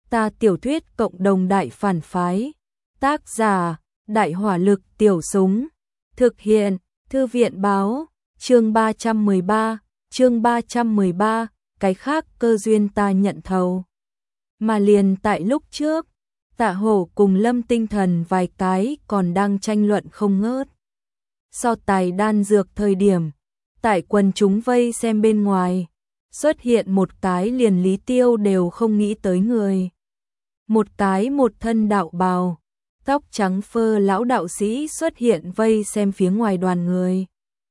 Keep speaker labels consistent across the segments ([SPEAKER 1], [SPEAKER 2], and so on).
[SPEAKER 1] Ta tiểu thuyết cộng đồng đại phản phái. Tác giả: Đại hỏa lực tiểu súng. Thực hiện: Thư viện báo. Chương 313, cái khác cơ duyên ta nhận thầu. Mà liền tại lúc trước, Tạ Hổ cùng Lâm Tinh Thần vài cái còn đang tranh luận không ngớt. So tài đan dược thời điểm, tại quần chúng vây xem bên ngoài, xuất hiện một cái liền Lý Tiêu đều không nghĩ tới người. Một cái một thân đạo bào, tóc trắng phơ lão đạo sĩ xuất hiện vây xem phía ngoài đoàn người.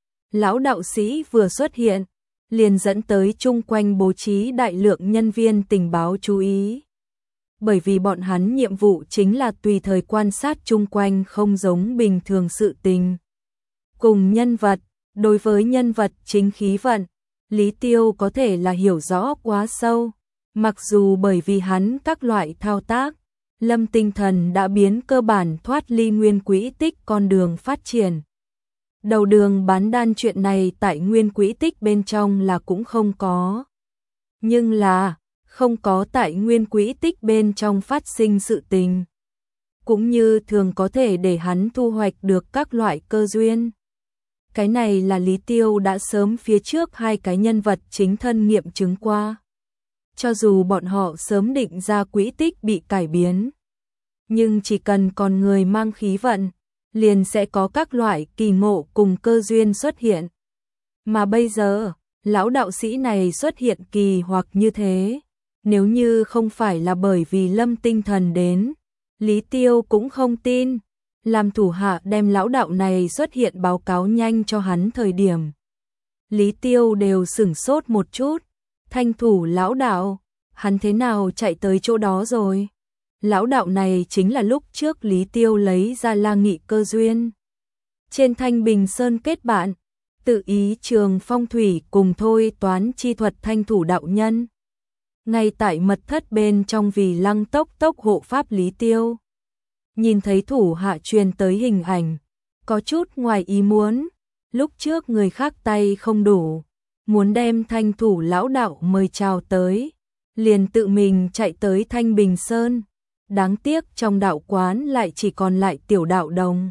[SPEAKER 1] Lão đạo sĩ vừa xuất hiện, liền dẫn tới chung quanh bố trí đại lượng nhân viên tình báo chú ý. Bởi vì bọn hắn nhiệm vụ chính là tùy thời quan sát chung quanh không giống bình thường sự tình. Cùng nhân vật, đối với nhân vật chính khí vận, Lý Tiêu có thể là hiểu rõ quá sâu. Mặc dù bởi vì hắn các loại thao tác, Lâm Tinh Thần đã biến cơ bản thoát ly nguyên quỹ tích con đường phát triển. Đầu đường bán đan chuyện này tại nguyên quỹ tích bên trong là cũng không có. Nhưng là, không có tại nguyên quỹ tích bên trong phát sinh sự tình. Cũng như thường có thể để hắn thu hoạch được các loại cơ duyên. Cái này là Lý Tiêu đã sớm phía trước hai cái nhân vật chính thân nghiệm chứng qua. Cho dù bọn họ sớm định ra quỹ tích bị cải biến, nhưng chỉ cần còn người mang khí vận, liền sẽ có các loại kỳ ngộ cùng cơ duyên xuất hiện. Mà bây giờ, lão đạo sĩ này xuất hiện kỳ hoặc như thế, nếu như không phải là bởi vì Lâm Tinh Thần đến, Lý Tiêu cũng không tin. Làm thủ hạ đem lão đạo này xuất hiện báo cáo nhanh cho hắn thời điểm. Lý Tiêu đều sửng sốt một chút. Thanh thủ lão đạo, hắn thế nào chạy tới chỗ đó rồi? Lão đạo này chính là lúc trước Lý Tiêu lấy ra La Nghị cơ duyên. Trên Thanh Bình Sơn kết bạn, tự ý trường phong thủy cùng thôi toán chi thuật thanh thủ đạo nhân. Ngay tại mật thất bên trong vì Lăng Tốc Tốc hộ pháp Lý Tiêu. Nhìn thấy thủ hạ truyền tới hình ảnh, có chút ngoài ý muốn, lúc trước người khác tay không đủ, muốn đem thanh thủ lão đạo mời chào tới, liền tự mình chạy tới Thanh Bình Sơn, đáng tiếc trong đạo quán lại chỉ còn lại tiểu đạo đồng.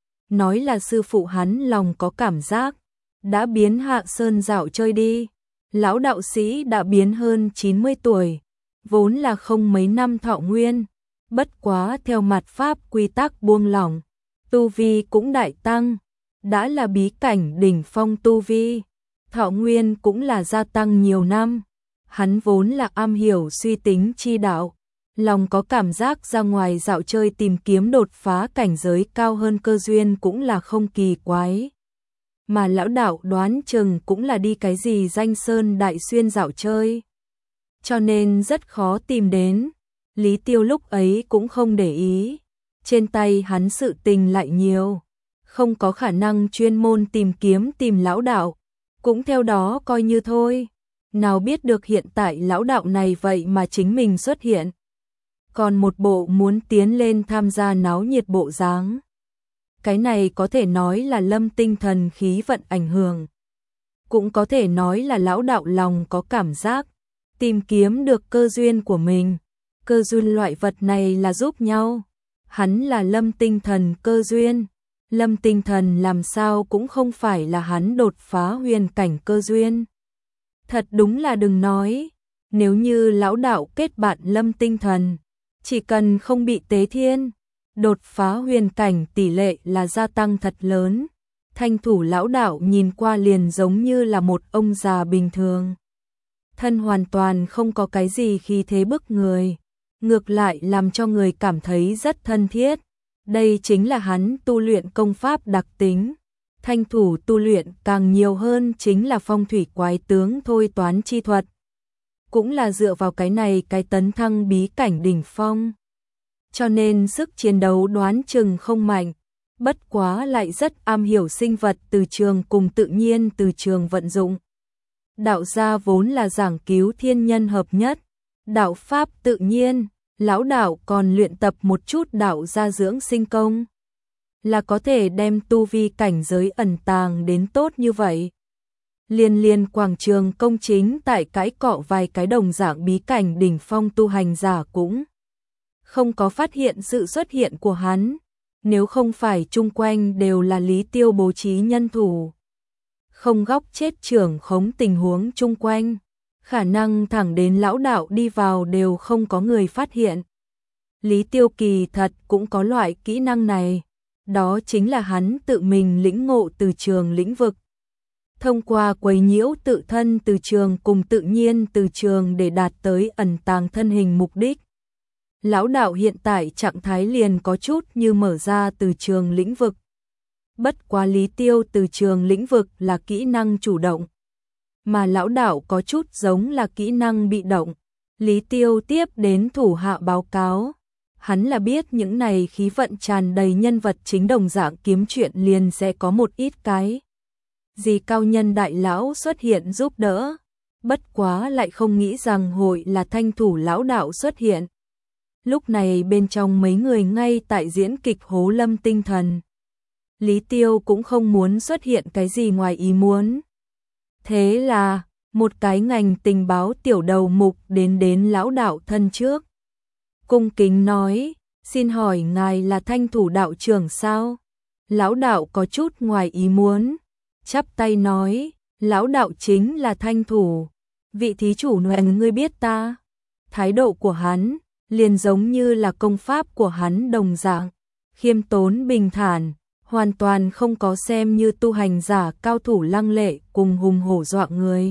[SPEAKER 1] Nói là sư phụ hắn lòng có cảm giác, đã biến Hạ Sơn dạo chơi đi, lão đạo sĩ đã biến hơn 90 tuổi, vốn là không mấy năm thọ nguyên. Bất quá theo mặt pháp quy tắc buông lỏng, tu vi cũng đại tăng, đã là bí cảnh đỉnh phong tu vi, thọ nguyên cũng là gia tăng nhiều năm. Hắn vốn là am hiểu suy tính chi đạo, lòng có cảm giác ra ngoài dạo chơi tìm kiếm đột phá cảnh giới cao hơn cơ duyên cũng là không kỳ quái. Mà lão đạo đoán chừng cũng là đi cái gì danh sơn đại xuyên dạo chơi, cho nên rất khó tìm đến. Lý Tiêu lúc ấy cũng không để ý, trên tay hắn sự tình lại nhiều, không có khả năng chuyên môn tìm lão đạo, cũng theo đó coi như thôi. Nào biết được hiện tại lão đạo này vậy mà chính mình xuất hiện, còn một bộ muốn tiến lên tham gia náo nhiệt bộ dáng. Cái này có thể nói là Lâm Tinh Thần khí vận ảnh hưởng, cũng có thể nói là lão đạo lòng có cảm giác, tìm kiếm được cơ duyên của mình. Cơ duyên loại vật này là giúp nhau. Hắn là Lâm Tinh Thần cơ duyên. Lâm Tinh Thần làm sao cũng không phải là hắn đột phá huyền cảnh cơ duyên. Thật đúng là đừng nói. Nếu như lão đạo kết bạn Lâm Tinh Thần, chỉ cần không bị tế thiên, đột phá huyền cảnh tỷ lệ là gia tăng thật lớn. Thanh thủ lão đạo nhìn qua liền giống như là một ông già bình thường. Thân hoàn toàn không có cái gì khí thế bức người. Ngược lại làm cho người cảm thấy rất thân thiết. Đây chính là hắn tu luyện công pháp đặc tính. Thanh thủ tu luyện càng nhiều hơn chính là phong thủy quái tướng thôi toán chi thuật. Cũng là dựa vào cái này cái tấn thăng bí cảnh đỉnh phong. Cho nên sức chiến đấu đoán chừng không mạnh. Bất quá lại rất am hiểu sinh vật từ trường cùng tự nhiên từ trường vận dụng. Đạo gia vốn là giảng cứu thiên nhân hợp nhất. Đạo pháp tự nhiên, lão đạo còn luyện tập một chút đạo gia dưỡng sinh công, là có thể đem tu vi cảnh giới ẩn tàng đến tốt như vậy. Liên quảng trường công chính tại cãi cọ vài cái đồng dạng bí cảnh đỉnh phong tu hành giả cũng không có phát hiện sự xuất hiện của hắn, nếu không phải chung quanh đều là Lý Tiêu bố trí nhân thủ. Không góc chết trưởng khống tình huống chung quanh, khả năng thẳng đến lão đạo đi vào đều không có người phát hiện. Lý Tiêu kỳ thật cũng có loại kỹ năng này, đó chính là hắn tự mình lĩnh ngộ từ trường lĩnh vực. Thông qua quấy nhiễu tự thân từ trường cùng tự nhiên từ trường để đạt tới ẩn tàng thân hình mục đích. Lão đạo hiện tại trạng thái liền có chút như mở ra từ trường lĩnh vực. Bất quá Lý Tiêu từ trường lĩnh vực là kỹ năng chủ động, mà lão đạo có chút giống là kỹ năng bị động. Lý Tiêu tiếp đến thủ hạ báo cáo, hắn là biết những này khí vận tràn đầy nhân vật chính đồng dạng kiếm chuyện liền sẽ có một ít cái gì cao nhân đại lão xuất hiện giúp đỡ, bất quá lại không nghĩ rằng hội là thanh thủ lão đạo xuất hiện. Lúc này bên trong mấy người ngay tại diễn kịch hố lâm tinh thần. Lý Tiêu cũng không muốn xuất hiện cái gì ngoài ý muốn. Thế là, một cái ngành tình báo tiểu đầu mục đến lão đạo thân trước. Cung kính nói, xin hỏi ngài là thanh thủ đạo trưởng sao? Lão đạo có chút ngoài ý muốn, chắp tay nói, lão đạo chính là thanh thủ. Vị thí chủ nguyện ngươi biết ta. Thái độ của hắn liền giống như là công pháp của hắn đồng dạng, khiêm tốn bình thản, hoàn toàn không có xem như tu hành giả cao thủ lăng lệ cùng hùng hổ dọa người.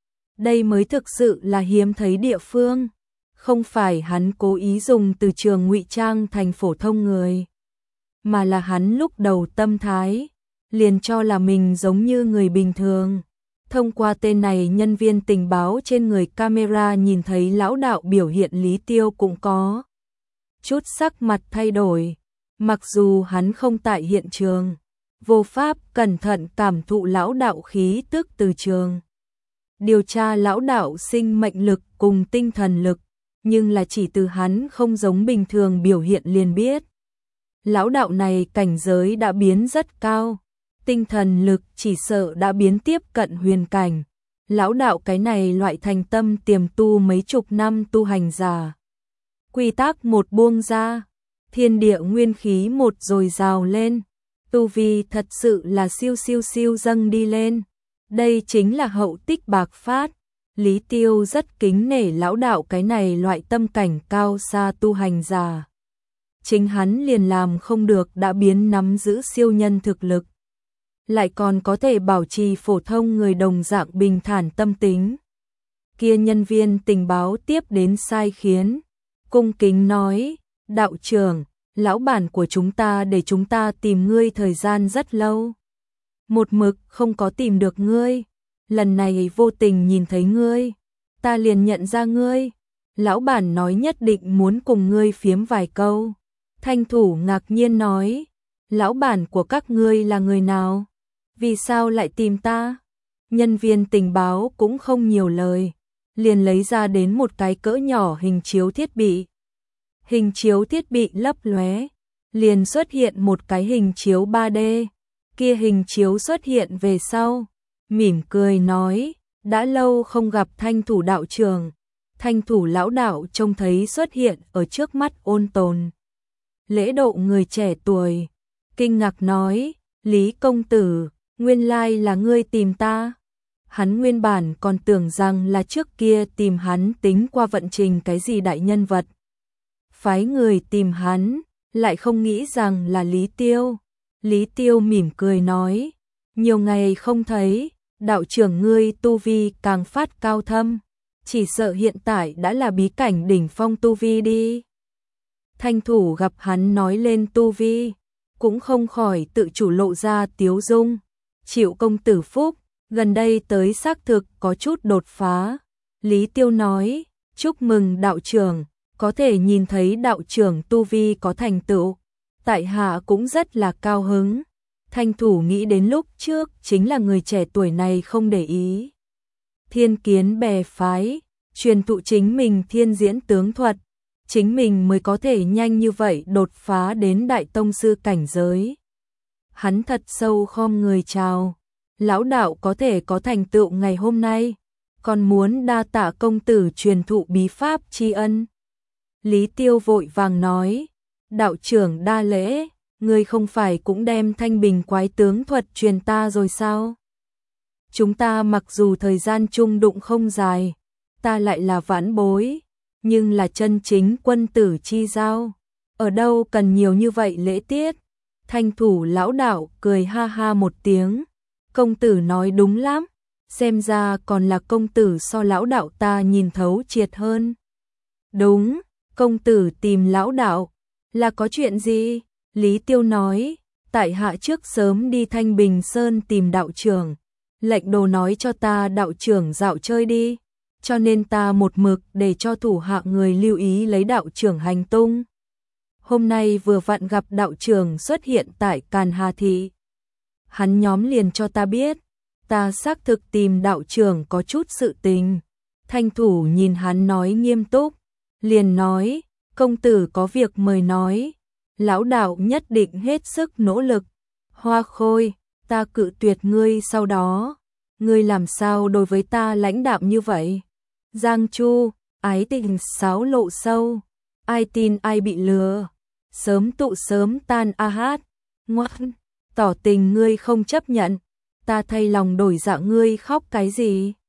[SPEAKER 1] Đây mới thực sự là hiếm thấy địa phương, không phải hắn cố ý dùng từ trường ngụy trang thành phổ thông người, mà là hắn lúc đầu tâm thái, liền cho là mình giống như người bình thường. Thông qua tên này nhân viên tình báo trên người camera nhìn thấy lão đạo biểu hiện Lý Tiêu cũng có chút sắc mặt thay đổi, mặc dù hắn không tại hiện trường, vô pháp cẩn thận cảm thụ lão đạo khí tức từ trường. Điều tra lão đạo sinh mệnh lực cùng tinh thần lực, nhưng là chỉ từ hắn không giống bình thường biểu hiện liền biết. Lão đạo này cảnh giới đã biến rất cao, tinh thần lực chỉ sợ đã biến tiếp cận huyền cảnh. Lão đạo cái này loại thành tâm tiềm tu mấy chục năm tu hành giả. Quy tắc một buông ra, thiên địa nguyên khí một dồi dào lên, tu vi thật sự là siêu dâng đi lên. Đây chính là hậu tích bạc phát. Lý Tiêu rất kính nể lão đạo cái này loại tâm cảnh cao xa tu hành giả. Chính hắn liền làm không được đã biến nắm giữ siêu nhân thực lực, lại còn có thể bảo trì phổ thông người đồng dạng bình thản tâm tính. Kia nhân viên tình báo tiếp đến sai khiến, cung kính nói, đạo trưởng, lão bản của chúng ta để chúng ta tìm ngươi thời gian rất lâu. Một mực không có tìm được ngươi, lần này vô tình nhìn thấy ngươi, ta liền nhận ra ngươi. Lão bản nói nhất định muốn cùng ngươi phiếm vài câu. Thanh thủ ngạc nhiên nói, lão bản của các ngươi là người nào? Vì sao lại tìm ta? Nhân viên tình báo cũng không nhiều lời, liền lấy ra đến một cái cỡ nhỏ hình chiếu thiết bị. Hình chiếu thiết bị lấp lóe, liền xuất hiện một cái hình chiếu 3D. Kia hình chiếu xuất hiện về sau, mỉm cười nói, đã lâu không gặp thanh thủ đạo trưởng. Thanh thủ lão đạo trông thấy xuất hiện ở trước mắt ôn tồn lễ độ người trẻ tuổi, kinh ngạc nói, Lý công tử, nguyên lai là ngươi tìm ta. Hắn nguyên bản còn tưởng rằng là trước kia tìm hắn tính qua vận trình cái gì đại nhân vật. Phái người tìm hắn, lại không nghĩ rằng là Lý Tiêu. Lý Tiêu mỉm cười nói, nhiều ngày không thấy, đạo trưởng ngươi tu vi càng phát cao thâm, chỉ sợ hiện tại đã là bí cảnh đỉnh phong tu vi đi. Thanh thủ gặp hắn nói lên tu vi, cũng không khỏi tự chủ lộ ra tiếu dung. Chịu công tử phúc, gần đây tới xác thực có chút đột phá. Lý Tiêu nói, chúc mừng đạo trưởng, có thể nhìn thấy đạo trưởng tu vi có thành tựu, tại hạ cũng rất là cao hứng. Thanh thủ nghĩ đến lúc trước chính là người trẻ tuổi này không để ý. Thiên kiến bè phái, truyền thụ chính mình thiên diễn tướng thuật, chính mình mới có thể nhanh như vậy đột phá đến đại tông sư cảnh giới. Hắn thật sâu khom người chào. lão đạo có thể có thành tựu ngày hôm nay, còn muốn đa tạ công tử truyền thụ bí pháp tri ân. Lý Tiêu vội vàng nói, đạo trưởng đa lễ, ngươi không phải cũng đem Thanh Bình quái tướng thuật truyền ta rồi sao? Chúng ta mặc dù thời gian chung đụng không dài, ta lại là vãn bối, nhưng là chân chính quân tử chi giao, ở đâu cần nhiều như vậy lễ tiết. Thanh thủ lão đạo cười ha ha một tiếng, công tử nói đúng lắm, xem ra còn là công tử so lão đạo ta nhìn thấu triệt hơn. Đúng, công tử tìm lão đạo, là có chuyện gì? Lý Tiêu nói, tại hạ trước sớm đi Thanh Bình Sơn tìm đạo trưởng, lệnh đồ nói cho ta đạo trưởng dạo chơi đi, cho nên ta một mực để cho thủ hạ người lưu ý lấy đạo trưởng hành tung. Hôm nay vừa vặn gặp đạo trưởng xuất hiện tại Càn Hà Thị. Hắn nhóm liền cho ta biết, ta xác thực tìm đạo trưởng có chút sự tình. Thanh thủ nhìn hắn nói nghiêm túc, liền nói, công tử có việc mời nói, lão đạo nhất định hết sức nỗ lực. Hoa Khôi, ta cự tuyệt ngươi sau đó, ngươi làm sao đối với ta lãnh đạm như vậy? Giang Chu, ái tình sáo lộ sâu, ai tin ai bị lừa, sớm tụ sớm tan a hát, ngoan, tỏ tình ngươi không chấp nhận, ta thay lòng đổi dạ ngươi khóc cái gì?